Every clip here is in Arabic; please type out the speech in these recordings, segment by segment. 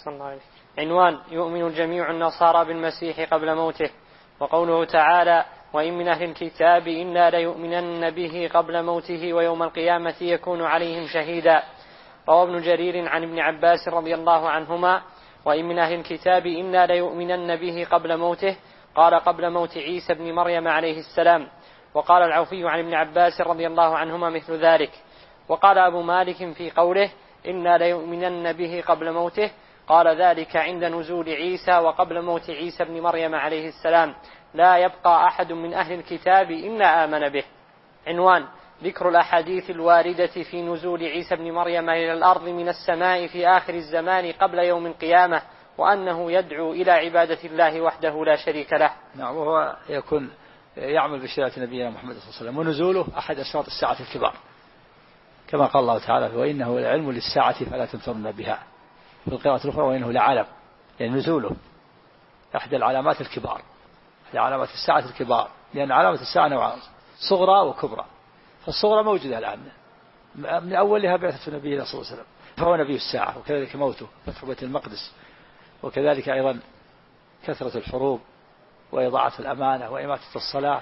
أحسن الله عليك. عنوان: يؤمن جميع النصارى بالمسيح قبل موته. وقوله تعالى: وإن من أهل الكتاب إلا ليؤمنن به قبل موته ويوم القيامة يكون عليهم شهيدا. روى ابن جرير عن ابن عباس رضي الله عنهما: وإن من أهل الكتاب إلا ليؤمنن به قبل موته، قال قبل موت عيسى بن مريم عليه السلام. وقال العوفي عن ابن عباس رضي الله عنهما مثل ذلك. وقال أبو مالك في قوله إنا ليؤمنن به قبل موته، قال ذلك عند نزول عيسى وقبل موت عيسى بن مريم عليه السلام، لا يبقى أحد من أهل الكتاب إلا آمن به. عنوان: ذكر الأحاديث الواردة في نزول عيسى بن مريم إلى الأرض من السماء في آخر الزمان قبل يوم القيامة، وأنه يدعو إلى عبادة الله وحده لا شريك له. نعم، وهو يكون يعمل بشريعة نبينا محمد صلى الله عليه وسلم، ونزوله أحد أشراط الساعة الكبار، كما قال الله تعالى: وإنه لعلم للساعة فلا تمترن بها. في القراءة الأخرى: وإنه لعلم، يعني نزوله أحد العلامات الكبار، علامات الساعة الكبار، لأن علامة الساعة نوعان: صغرى وكبرى. فالصغرى موجودة الآن، من أولها بعثة نبينا صلى الله عليه وسلم، فهو نبي الساعة، وكذلك موته، فتح بيت المقدس، وكذلك أيضا كثرة الحروب وإضاعة الأمانة وإماتة الصلاة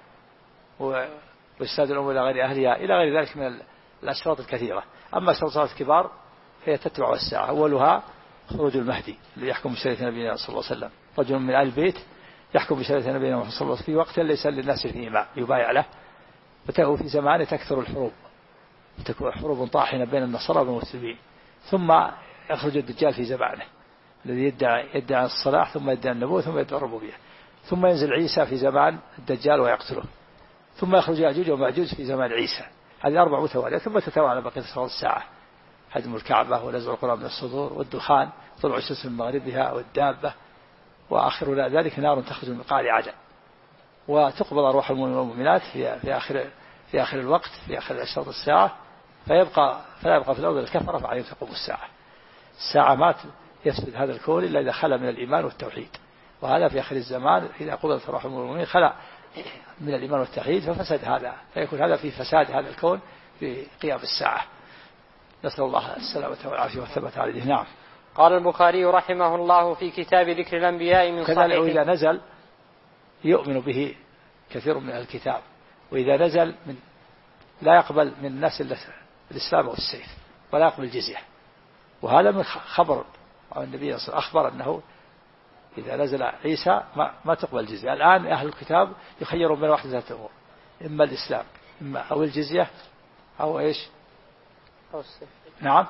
وإسناد الأمور إلى غير أهلها، إلى غير ذلك من الأشراط الكثيرة. أما الأشراط الكبار فهي تتبع الساعة. أولها خروج المهدي اللي يحكم بشريعة نبينا صلى الله عليه وسلم، رجل من آل البيت يحكم بشريعة نبينا صلى الله عليه وسلم في وقت ليس للناس فيه إمام يبايع له، وتهو في زمانه تكثر الحروب، تكون حروب طاحنة بين النصارى والمسلمين. ثم يخرج الدجال في زمانه الذي يدعي الصلاح، ثم يدعي النبوة، ثم يدعي الربوبية. ثم ينزل عيسى في زمان الدجال ويقتله. ثم يخرج يأجوج ومأجوج في زمان عيسى. هذه 4 متوالية، ثم تتوالى بقية أسرار الساعة: هدم الكعبة ونزع القرآن من الصدور والدخان، طلوع الشمس من مغربها والدابة، وآخر ذلك نار تخرج من قعر عدن. وتقبض أرواح المؤمنين والمؤمنات في آخر الوقت، في آخر أشراط الساعة، فلا يبقى في الأرض الكفرة، فعليهم تقوم الساعة. الساعة ما يفسد هذا الكون إلا إذا خلى من الإيمان والتوحيد، وهذا في آخر الزمان إذا قبضت أرواح المؤمنين خلى من الإيمان والتوحيد ففسد هذا، فيكون هذا في فساد هذا الكون في قيام الساعة. نسأل الله السلامة والعافية والثبات على دينه. نعم. قال البخاري رحمه الله في كتاب ذكر الأنبياء من صحيح: وإذا نزل يؤمن به كثير من الكتاب، وإذا نزل لا يقبل من الناس إلا الإسلام والسيف، ولا يقبل الجزية. وهذا من خبر عن النبي صلى الله عليه وسلم، أخبر أنه إذا نزل عيسى ما تقبل الجزية. الآن أهل الكتاب يخيرون بين واحدة أمور: إما الإسلام إما أو الجزية أو إيش؟ أو السيف. نعم،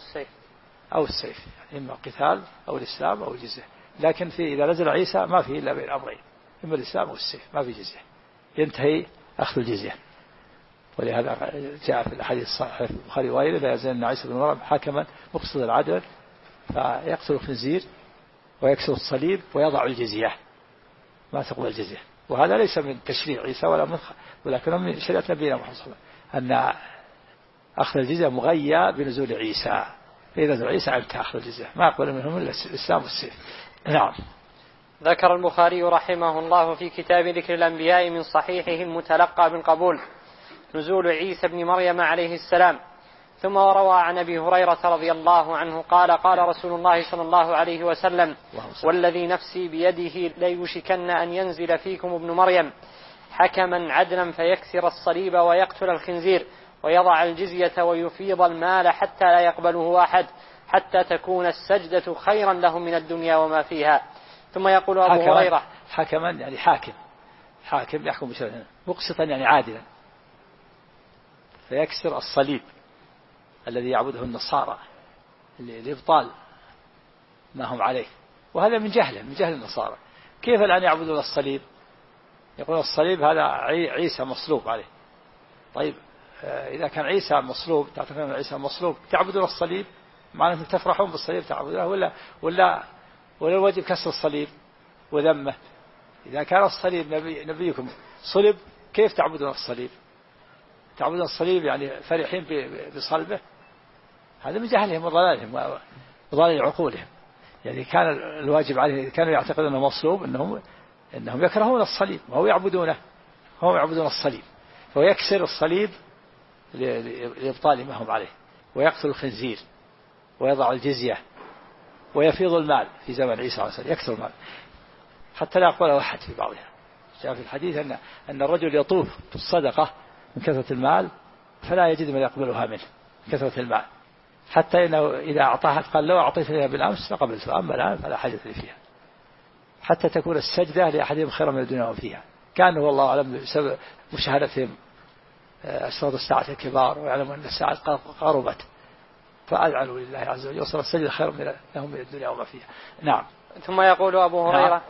أو السيف، يعني إما قتال أو الإسلام أو الجزية. لكن إذا نزل عيسى ما فيه إلا بين أمرين: إما الإسلام أو السيف، ما في جزية، ينتهي أخذ الجزية. ولهذا جاء في الحديث الصحيح في البخاري وغيره: لا يزال عيسى بن مريم حكما مقصد العدل فيقتل الخنزير ويكسر الصليب ويضع الجزية، ما تقبل الجزية. وهذا ليس من تشريع عيسى ولكن من شريعة نبينا محمد صلى الله عليه وسلم، أن أخذ الجزية مغيى بنزول عيسى. فإذا نزل عيسى انتهى أخذ الجزية، ما أقبل منهم إلا الإسلام والسيف. نعم. ذكر البخاري رحمه الله في كتاب ذكر الأنبياء من صحيحه المتلقى بالقبول نزول عيسى بن مريم عليه السلام. ثم روى عن أبي هريرة رضي الله عنه قال: قال رسول الله صلى الله عليه وسلم: والذي نفسي بيده ليوشكن أن ينزل فيكم ابن مريم حكما عدلا فيكسر الصليب ويقتل الخنزير ويضع الجزية ويفيض المال حتى لا يقبله أحد، حتى تكون السجدة خيرا لهم من الدنيا وما فيها. ثم يقول أبو هريرة: حكما يعني حاكم يحكم بشرعه، مقسطا يعني عادلا، فيكسر الصليب الذي يعبده النصارى لإبطال ما هم عليه. وهذا من جهل النصارى. كيف الآن يعبدون الصليب؟ يقول الصليب هذا عيسى مصلوب عليه. طيب إذا كان عيسى مصلوب، تعتقدون عيسى مصلوب تعبدون الصليب؟ معنى أنكم تفرحون بالصليب تعبدونه ولا الواجب كسر الصليب وذمه؟ إذا كان الصليب نبيكم صلب، كيف تعبدون الصليب؟ تعبدون الصليب يعني فرحين بصلبه؟ هذا من جهلهم وضلالهم وضلال عقولهم. يعني كان الواجب عليه، كانوا يعتقدون أنه مصلوب، إنهم يكرهون الصليب وهو يعبدونه، هم يعبدون الصليب، فيكسر الصليب لإبطال ما هم عليه، ويقتل الخنزير ويضع الجزية ويفيض المال في زمن عيسى عليه السلام، يكثر المال حتى لا يقبله أحد في بعضها. جاء في الحديث أن الرجل يطوف بالصدقة من كثرة المال فلا يجد من يقبلها منه من كثرة المال، حتى إنه إذا أعطاها قال لو أعطيتني بالأمس فقبلتها، أما الآن فلا حاجة لي فيها، حتى تكون السجدة لأحدهم خيرا من الدنيا وفيها. كان والله أعلم بسبب مشاهدتهم أشراط الساعة الكبار ويعلمون أن الساعة قربت فأذعنوا لله عز وجل وصل السجدة خير لهم من الدنيا وما فيها. نعم. ثم يقول أبو هريرة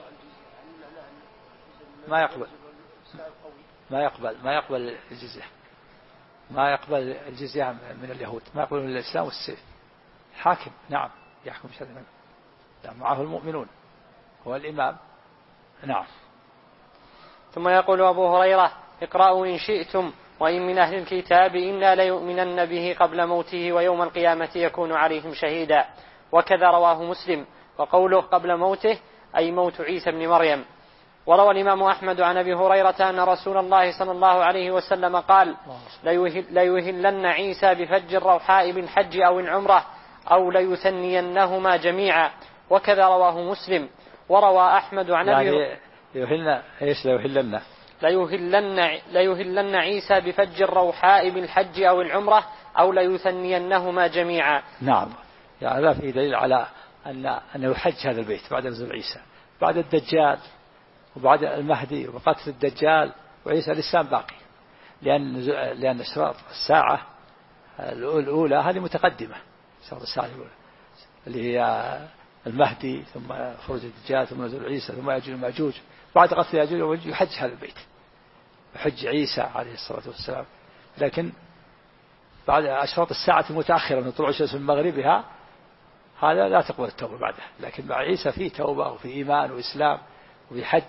ما يقبل الجزية، ما يقبل الجزية من اليهود، ما يقبل من الإسلام والسيف. حاكم نعم يحكم شرعا، معه المؤمنون هو الإمام. نعم. ثم يقول أبو هريرة اقرأوا إن شئتم وإن من أهل الكتاب إنا ليؤمنن به قبل موته ويوم القيامة يكون عليهم شهيدا. وكذا رواه مسلم. وقوله قبل موته أي موت عيسى بن مريم. وروى الإمام أحمد عن أبي هريرة أن رسول الله صلى الله عليه وسلم قال ليهلن عيسى بفج الروحاء بالحج أو العمرة أو ليثنينهما جميعا. وكذا رواه مسلم. وروى أحمد عن أبي ليهلن عيسى بفج الروحاء بالحج أو العمرة أو ليثنينهما جميعا. نعم. يعني هذا فيه دليل على أنه يحج هذا البيت بعد نزول عيسى، بعد الدجال وبعد المهدي وقتل الدجال وعيسى الإسلام باقي، لأن أشراط الساعة الأولى هذه متقدمة، أشراط الساعة الأولى اللي هي المهدي ثم خروج الدجال ثم نزول عيسى ثم يأجوج ومأجوج. بعد قتل يأجوج ومأجوج يحج هذا البيت، يحج عيسى عليه الصلاة والسلام. لكن بعد أشراط الساعة المتأخرة من طلوع الشمس من مغربها هذا لا تقبل التوبة بعده، لكن مع عيسى فيه توبة وفي إيمان وإسلام وفي حج.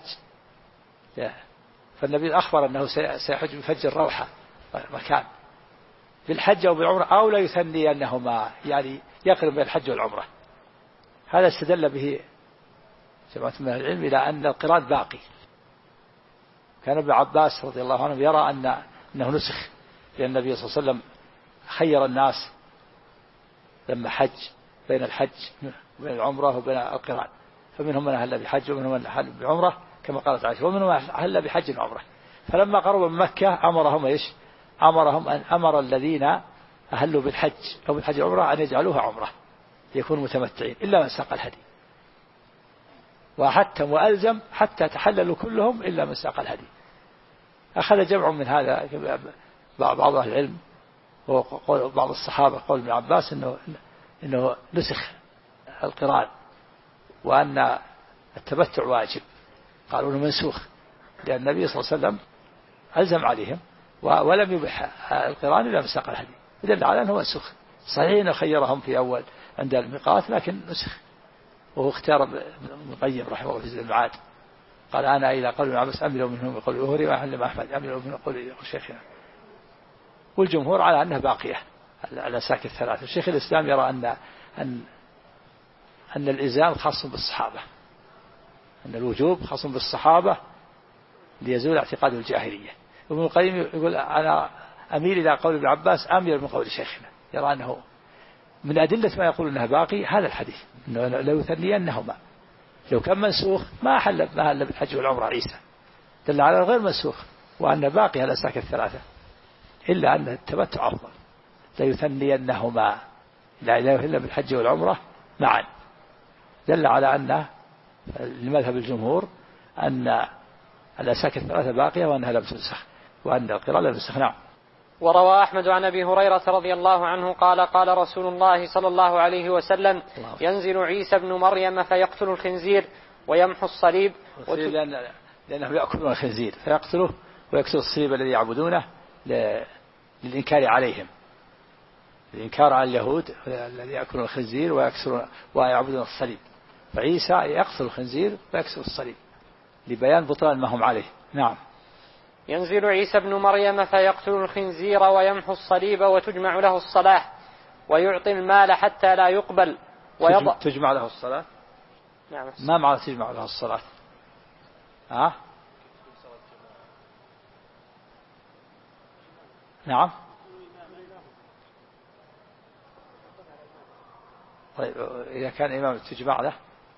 فالنبي أخبر أنه سيحج بفج الروحة مكان بالحج أو بالعمرة أو لا يثني أنهما، يعني يقرب بين الحج والعمرة. هذا استدل به جماعة من العلم إلى أن القران باقي. كان ابن عباس رضي الله عنه يرى أنه نسخ، لأن النبي صلى الله عليه وسلم خير الناس لما حج بين الحج وبين العمرة وبين القران، فمنهم من أهل بحج ومنهم من أهل بعمرة كما قالت عائشة، ومنهم من أهل بحج وعمرة. فلما قربوا من مكة أمرهم أن أمر الذين أهلوا بالحج أو بالحج عمرة أن يجعلوها عمرة يكونوا متمتعين إلا من ساق الهدي، وحتم وألزم حتى تحللوا كلهم إلا من ساق الهدي. أخذ جمع من هذا بعض أهل العلم وقول بعض الصحابة قول ابن عباس إنه نسخ القران وأن التمتع واجب، قالوا انه منسوخ لأن النبي صلى الله عليه وسلم ألزم عليهم ولم يبح القران إلا مساق الهدي، يدل على أنه منسوخ. صحيح أنه خيرهم في أول عند الميقات لكن نسخ. وهو اختار ابن القيم رحمه الله في زاد المعاد قال أنا إلى قول ابن عباس أميل منهم يقول أهري وأحلم أحمد أميل من قول شيخنا، والجمهور على أنها باقية على ساك الثلاثة. الشيخ الإسلام يرى أن الإلزام خاص بالصحابة، أن الوجوب خاص بالصحابة ليزول اعتقاد الجاهلية. ابن القيم يقول أنا أميل إلى قول ابن عباس أميل من قول شيخنا، يرى أنه من أدلة ما يقول أنها باقي هذا الحديث أنه لو يثنينهما، لو كان منسوخ ما حل بالحج والعمرة عيسى، دل على غير منسوخ وأن باقي على ساك الثلاثة، إلا أن التمتع أفضل. لا يثنينهما لا إلا بالحج والعمرة معا، دل على أن لمذهب الجمهور أن الأساك الثلاثة باقية وأنها لم تنسخ وأن القران لم تنسخ. نعم. وروى أحمد عن أبي هريرة رضي الله عنه قال قال رسول الله صلى الله عليه وسلم ينزل عيسى ابن مريم فيقتل الخنزير ويمحو الصليب لأنهم يأكلون الخنزير فيقتله ويكسر الصليب الذي يعبدونه للإنكار عليهم، الإنكار على اليهود الذي يأكلون الخنزير ويعبدون الصليب، فعيسى يقتل الخنزير ويكسر الصليب لبيان بطلان ما هم عليه. نعم. ينزل عيسى ابن مريم فيقتل الخنزير ويمحو الصليب وتجمع له الصلاة ويعطي المال حتى لا يقبل تجمع له الصلاة. نعم. ما معنى تجمع له الصلاة؟ نعم. طيب إذا كان إمام تجمع له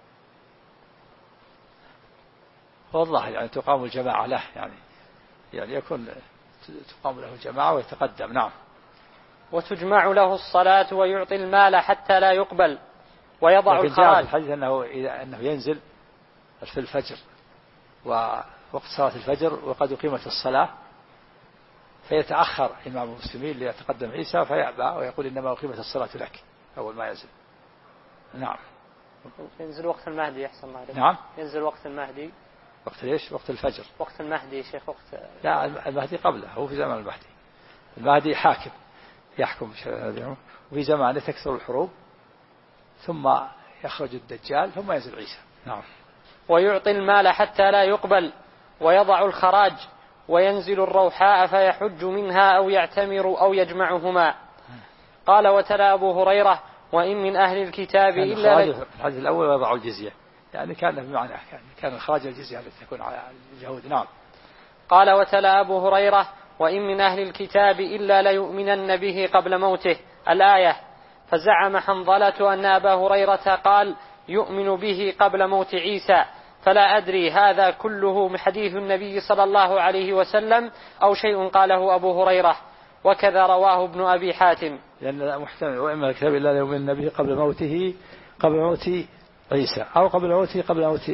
والله يعني تقام الجماعة له يعني يكون تقام له الجماعة ويتقدم. نعم. وتجمع له الصلاة ويعطي المال حتى لا يقبل ويضع الخراج. في الحديث أنه ينزل في الفجر ووقت صلاة الفجر وقد أقيمت الصلاة فيتأخر إمام المسلمين ليتقدم عيسى فيأبى ويقول إنما أقيمت الصلاة لك أول ما ينزل. نعم. ينزل وقت المهدي أحسن الله عليك. نعم. ينزل وقت المهدي. وقت ليش؟ وقت الفجر. وقت المهدي شيخ وقت. لا المهدي قبله، هو في زمان المهدي حاكم يحكم وفي زمانه تكثر الحروب ثم يخرج الدجال ثم ينزل عيسى. نعم. ويعطي المال حتى لا يقبل ويضع الخراج وينزل الروحاء فيحج منها أو يعتمر أو يجمعهما. قال وتلا أبو هريرة وإن من أهل الكتاب إلا الحديث الأول يضع الجزية يعني كان بمعنى كان خراج الجزية التي تكون على اليهود. نعم. قال وتلا أبو هريرة وإن من أهل الكتاب إلا ليؤمنن به قبل موته الآية. فزعم حنظلة أن أبا هريرة قال يؤمن به قبل موت عيسى، فلا أدري هذا كله من حديث النبي صلى الله عليه وسلم أو شيء قاله أبو هريرة، وكذا رواه ابن أبي حاتم. لأن محتمل وإن من الكتاب إلا ليؤمنن به قبل موت عيسى أو قبل موت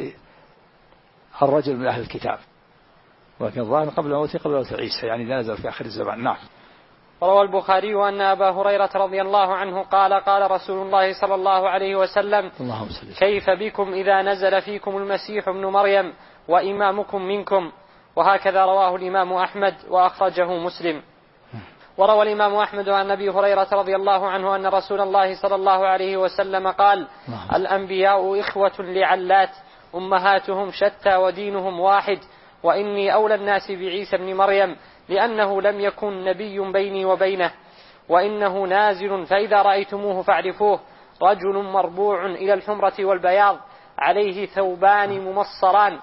الرجل من أهل الكتاب، ولكن الظاهر قبل موت عيسى يعني نازل في آخر الزمان. نعم. روى البخاري أن أبا هريرة رضي الله عنه قال قال رسول الله صلى الله عليه وسلم كيف بكم إذا نزل فيكم المسيح ابن مريم وإمامكم منكم. وهكذا رواه الإمام أحمد وأخرجه مسلم. وروى الإمام أحمد عن أبي هريرة رضي الله عنه أن رسول الله صلى الله عليه وسلم قال الأنبياء إخوة لعلات أمهاتهم شتى ودينهم واحد، وإني أولى الناس بعيسى ابن مريم لأنه لم يكن نبي بيني وبينه، وإنه نازل فإذا رأيتموه فاعرفوه، رجل مربوع إلى الحمرة والبياض عليه ثوبان ممصران.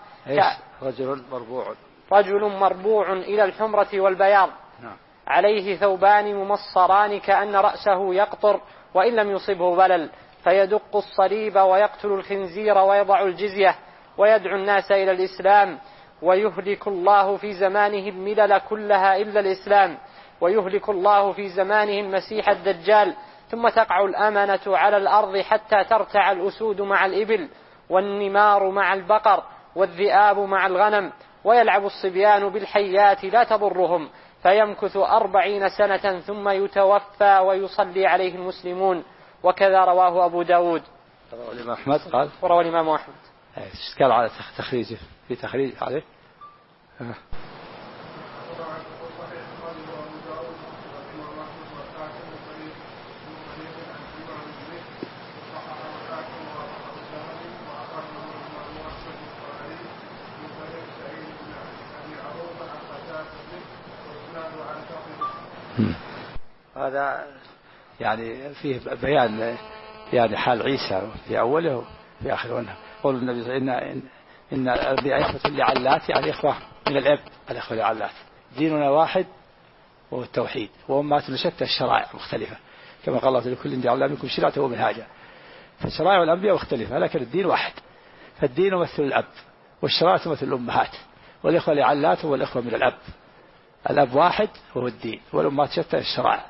رجل مربوع إلى الحمرة والبياض عليه ثوبان ممصران كأن رأسه يقطر وإن لم يصبه بلل، فيدق الصليب ويقتل الخنزير ويضع الجزية ويدعو الناس إلى الإسلام، ويهلك الله في زمانه الملل كلها إلا الإسلام، ويهلك الله في زمانه المسيح الدجال، ثم تقع الأمنة على الأرض حتى ترتع الأسود مع الإبل والنمار مع البقر والذئاب مع الغنم، ويلعب الصبيان بالحيات لا تضرهم، فيمكث 40 سنة ثم يتوفى ويصلي عليه المسلمون. وكذا رواه أبو داود. رواه الإمام أحمد قال وروى الإمام أحمد. قال على تخريجه في تخريج عليه. هذا يعني فيه بيان يعني حال عيسى في أوله وفي آخره. قول النبي صلى الله عليه وسلم إن الأنبياء إخوة لعلات يعني إخوة من الأب الإخوة لعلات، ديننا واحد وهو التوحيد، وأمهاتنا شتى الشرائع مختلفة كما قال الله لكل جعلنا منكم شرعة ومنهاجا، فالشرائع والأنبياء مختلفة لكن الدين واحد، فالدين مثل الأب والشرائع مثل الأمهات، والإخوة لعلات هو الإخوة من الأب واحد وهو الدين، والأمهات شتى الشرائع.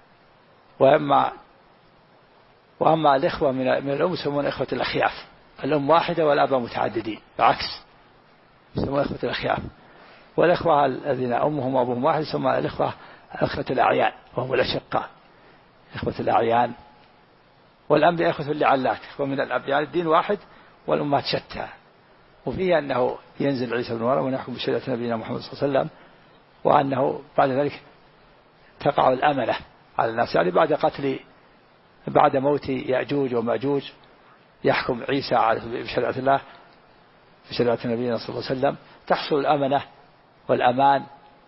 وأما الإخوة من الأم يسمون إخوة الأخياف، الأم واحدة والأب متعددين بعكس يسمون إخوة الأخياف، والإخوة الذين أمهم وأبوهم واحد يسمون الإخوة الأعيان وهم الأشقاء إخوة الأعيان. والأنبياء إخوة لعلات إخوة من الأب يعني الدين واحد والأمات شتى. وفيه أنه ينزل عيسى بن مريم ونحكم بشريعة نبينا محمد صلى الله عليه وسلم، وأنه بعد ذلك تقع الأمنة على الناس يعني بعد موت يأجوج ومأجوج يحكم عيسى بشريعة الله بشريعة نبينا صلى الله عليه وسلم، تحصل الأمنة والأمان،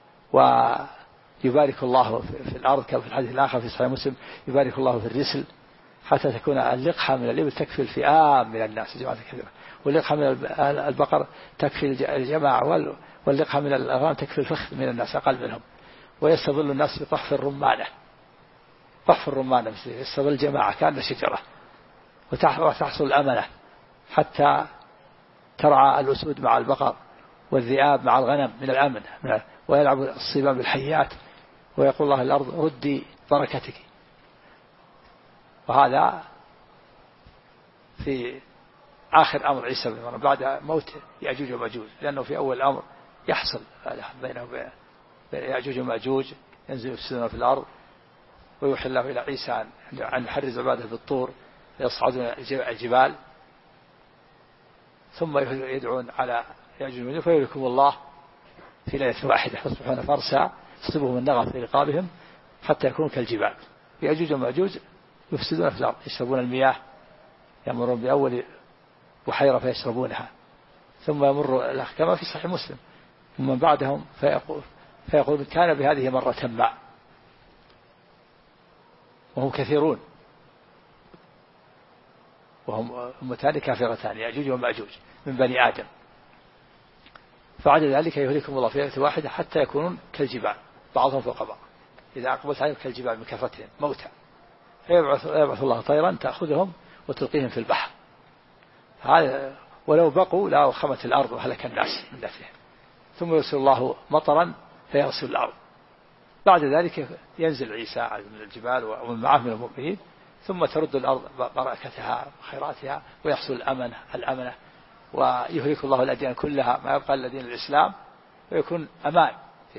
ويبارك الله في الأرض كما في الحديث الآخر في صحيح مسلم يبارك الله في الرسل حتى تكون اللقحة من الإبل تكفي الفئام من الناس جماعة كثيرة، واللقحة من البقر تكفي الجماعة، واللقحة من الأغنام تكفي الفخذ من الناس أقل منهم، ويستظل الناس بطحف الرمانة، طحف الرمانة يستظل جماعة كأن شجرة وتحصل الأمنة حتى ترعى الأسود مع البقر والذئاب مع الغنم من الأمن، ويلعب الصبا بالحيات، ويقول الله الأرض ردي بركتك. وهذا في آخر أمر عيسى بن مريم بعد موت يأجوج ومأجوج، لأنه في أول الأمر يحصل بينه وبين يأجوج ومأجوج، ينزل يفسدون في الأرض، ويوحي الله إلى عيسى أن يحرز عباده بالطور فيصعدون الجبال، ثم يدعون على يأجوج ومأجوج فيهلكهم الله في ليلة واحدة، فيصبحون فرسا تصيبهم النغى في رقابهم حتى يكونوا كالجبال. يأجوج ومأجوج يفسدون في الأرض، يشربون المياه، يمرون بأول بحيرة فيشربونها، ثم يمر كما في صحيح مسلم ومن بعدهم فيقول كان بهذه مرة ما، وهم كثيرون، وهم أمتان كافرتان يأجوج ومأجوج من بني آدم، فعد ذلك يهلكهم الله في ليلة واحدة حتى يكونون كالجبال بعضهم فوق بعض، إذا أقبلت عليهم كالجبال من كثرتهم موتى، فيبعث الله طيرا تأخذهم وتلقيهم في البحر، هذا ولو بقوا لا وخمت الأرض وهلك الناس من دفعهم، ثم يرسل الله مطرا فيغسل الأرض. بعد ذلك ينزل عيسى من الجبال ومن معه من المؤمنين، ثم ترد الأرض بركتها وخيراتها، ويحصل الأمنة، ويهلك الله الأديان كلها ما يبقى إلا دين الإسلام، ويكون أمان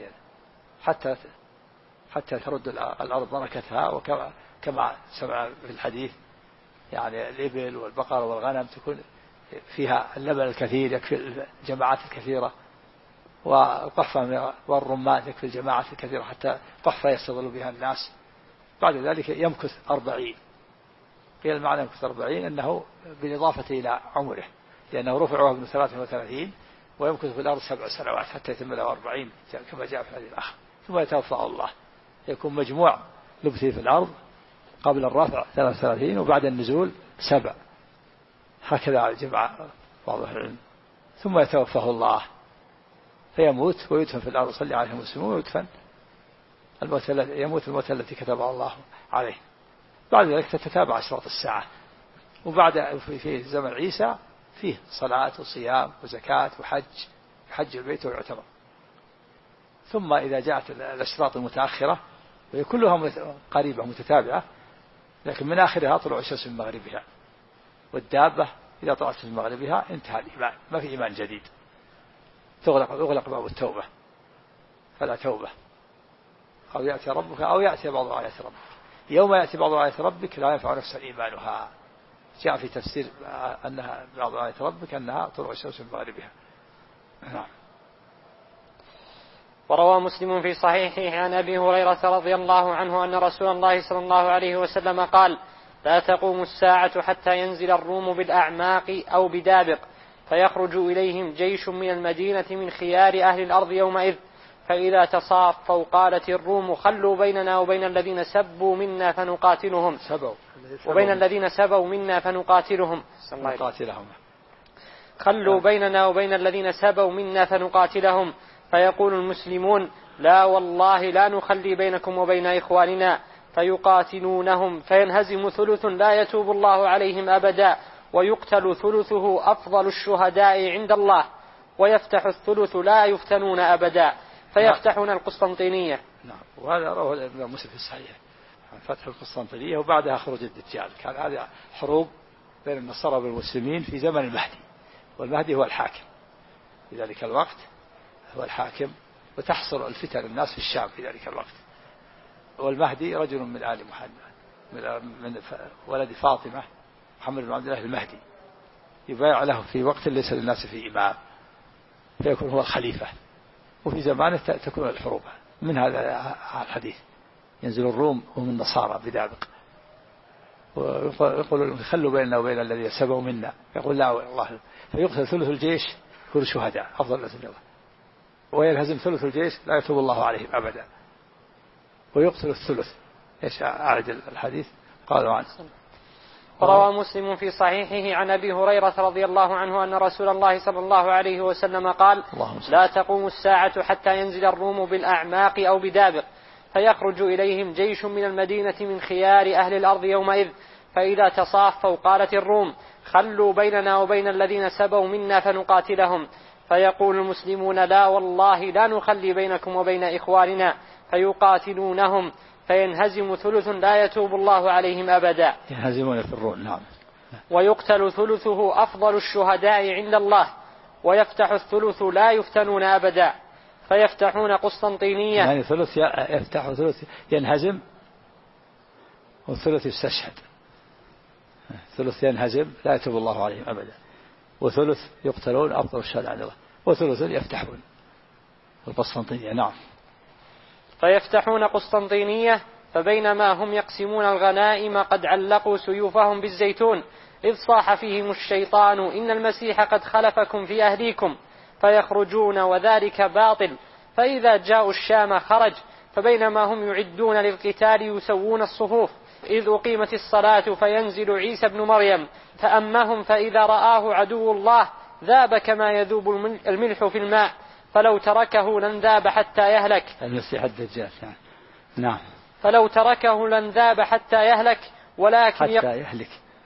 حتى ترد الأرض بركتها. وكما سمع في الحديث يعني الإبل والبقر والغنم تكون فيها اللبن الكثير يكفي الجماعات الكثيرة، والقحفة والرمان يكفي الجماعات الكثيرة حتى قحفة يستظل بها الناس. بعد ذلك يمكث 40. قيل المعنى يمكث 40 أنه بالإضافة إلى عمره، لأنه رفعه ابن 33 ويمكث في الأرض 7 سنوات حتى يتم له 40 كما جاء في هذه الآخر، ثم يتوفاه الله، يكون مجموع لبثه في الأرض قبل الرفع 33 وبعد النزول 7، هكذا جمع بعض العلم، ثم يتوفاه الله فيموت ويدفن في الأرض، صلي عليه المسلمون، ويدفن يموت الموت التي كتبها الله عليه. بعد ذلك تتتابع أشراط الساعة، وبعد في زمن عيسى فيه صلاة وصيام وزكاة وحج، حج البيت ويعتمر. ثم إذا جاءت الأشراط المتأخرة وهي كلها قريبة متتابعة، لكن من آخرها طلوع الشمس من مغربها، والدابة إذا طلعت من مغربها انتهى الإيمان، ما في إيمان جديد، يغلق باب التوبة فلا توبة، أو يأتي ربك أو يأتي بعض آيات ربك، يوم يأتي بعض آيات ربك لا ينفع نفسا إيمانها. جاء في تفسير أنها بعض آيات ربك أنها طلوع الشمس من مغربها. نعم. وروى مسلم في صحيحه عن أبي هريرة رضي الله عنه أن رسول الله صلى الله عليه وسلم قال: لا تقوم الساعة حتى ينزل الروم بالأعماق أو بدابق، فيخرج إليهم جيش من المدينة من خيار أهل الأرض يومئذ، فإذا تصافوا قالت الروم: خلوا بيننا وبين الذين سبوا منا فنقاتلهم، وبين الذين سبوا منا فنقاتلهم، خلوا بيننا وبين الذين سبوا منا فنقاتلهم، فيقول المسلمون: لا والله لا نخلي بينكم وبين إخواننا، فيقاتلونهم فينهزم ثلث لا يتوب الله عليهم أبدا، ويقتل ثلثه أفضل الشهداء عند الله، ويفتح الثلث لا يفتنون أبدا، فيفتحون القسطنطينية. نعم. وهذا رواه الإمام مسلم في الصحيح عن فتح القسطنطينية وبعدها خروج الدجال. كان هذه حروب بين النصارى والمسلمين في زمن المهدي، والمهدي هو الحاكم في ذلك الوقت، هو الحاكم، وتحصل الفتن الناس في الشام في ذلك الوقت. والمهدي رجل من آل محمد من ولد فاطمة، محمد بن عبد الله المهدي، يبايع له في وقت ليس للناس فيه إمام، فيكون هو الخليفة، وفي زمانه تكون الحروب. من هذا الحديث ينزل الروم وهم النصارى بدابق، ويقول خلوا بيننا وبين الذين سبوا منا، يقول لا والله، فيقتل ثلث الجيش يكون شهداء أفضل الناس من الله، وينهزم ثلث الجيش لا يتوب الله عليهم أبدا، ويقتل الثلث. ايش أعد الحديث؟ قالوا عنه. وروى مسلم في صحيحه عن أبي هريرة رضي الله عنه أن رسول الله صلى الله عليه وسلم قال: لا تقوم الساعة حتى ينزل الروم بالأعماق أو بدابق، فيخرج إليهم جيش من المدينة من خيار أهل الأرض يومئذ، فإذا تصافوا قالت الروم خلوا بيننا وبين الذين سبوا منا فنقاتلهم، فيقول المسلمون لا والله لا نخلي بينكم وبين إخواننا، فيقاتلونهم فينهزم ثلث لا يتوب الله عليهم أبدا. ينهزمون يفرون. نعم. ويقتل ثلثه أفضل الشهداء عند الله، ويفتح الثلث لا يفتنون أبدا، فيفتحون قسطنطينية. يعني ثلث يفتح ثلث ينهزم وثلث يستشهد. ثلث ينهزم لا يتوب الله عليهم أبدا، وثلث يقتلون أفضل الشهداء عند الله، وثلث يفتحون القسطنطينية. نعم. فيفتحون قسطنطينية، فبينما هم يقسمون الغنائم قد علقوا سيوفهم بالزيتون، إذ صاح فيهم الشيطان إن المسيح قد خلفكم في أهليكم، فيخرجون وذلك باطل. فإذا جاءوا الشام خرج، فبينما هم يعدون للقتال يسوون الصفوف، إذ أقيمت الصلاة فينزل عيسى بن مريم فأمهم، فإذا رآه عدو الله ذاب كما يذوب الملح في الماء، فلو تركه لن ذاب حتى يهلك. المسيح الدجال. نعم. فلو تركه لن ذاب حتى يهلك، ولكن حتى يهلك.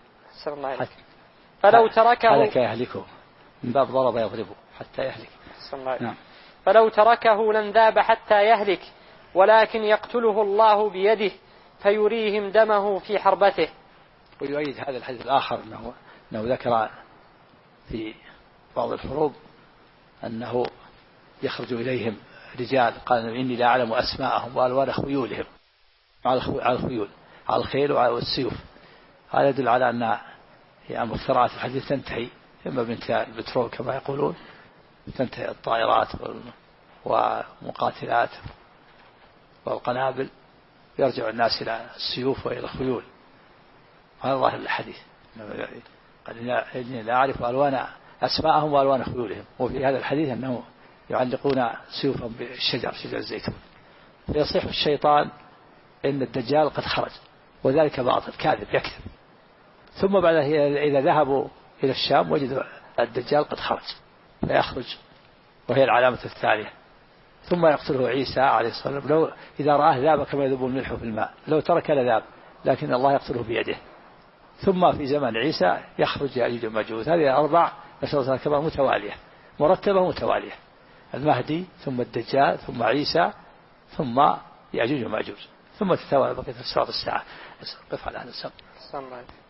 فلو تركه هلك يهلكه من باب ضرب يضربه حتى يهلك. نعم. فلو تركه لن ذاب حتى يهلك، ولكن يقتله الله بيده فيريهم دمه في حربته. ويؤيد هذا الحديث الآخر أنه ذكر في بعض الحروب أنه يخرج إليهم رجال قال إني لا أعلم أسماءهم وألوان خيولهم، على الخيول على الخيل وعلى السيوف. هذا يدل على أن مخترعات الحديث تنتهي، إما بانتهاء البترول كما يقولون، تنتهي الطائرات ومقاتلات والقنابل، يرجع الناس إلى السيوف وإلى الخيول. هذا ظاهر الحديث، قال إني لا أعرف ألوان أسماءهم وألوان خيولهم. وفي هذا الحديث أنه يعلقون سيوفهم بالشجر، شجر الزيتون. فيصيح الشيطان إن الدجال قد خرج، وذلك باطل كاذب يكذب. ثم بعد إذا ذهبوا إلى الشام وجدوا الدجال قد خرج، فيخرج وهي العلامة الثانية. ثم يقتله عيسى عليه الصلاة والسلام، لو إذا رآه ذاب كما يذوب الملح في الماء، لو ترك لذاب، لكن الله يقتله بيده. ثم في زمن عيسى يخرج يأجوج ومأجوج. هذه أربع نسأل الله كما متوالية مرتبة متوالية: المهدي ثم الدجال ثم عيسى ثم يأجوج ومأجوج، ثم تتوالى بقية أسرار الساعة. قف على هذا السبب.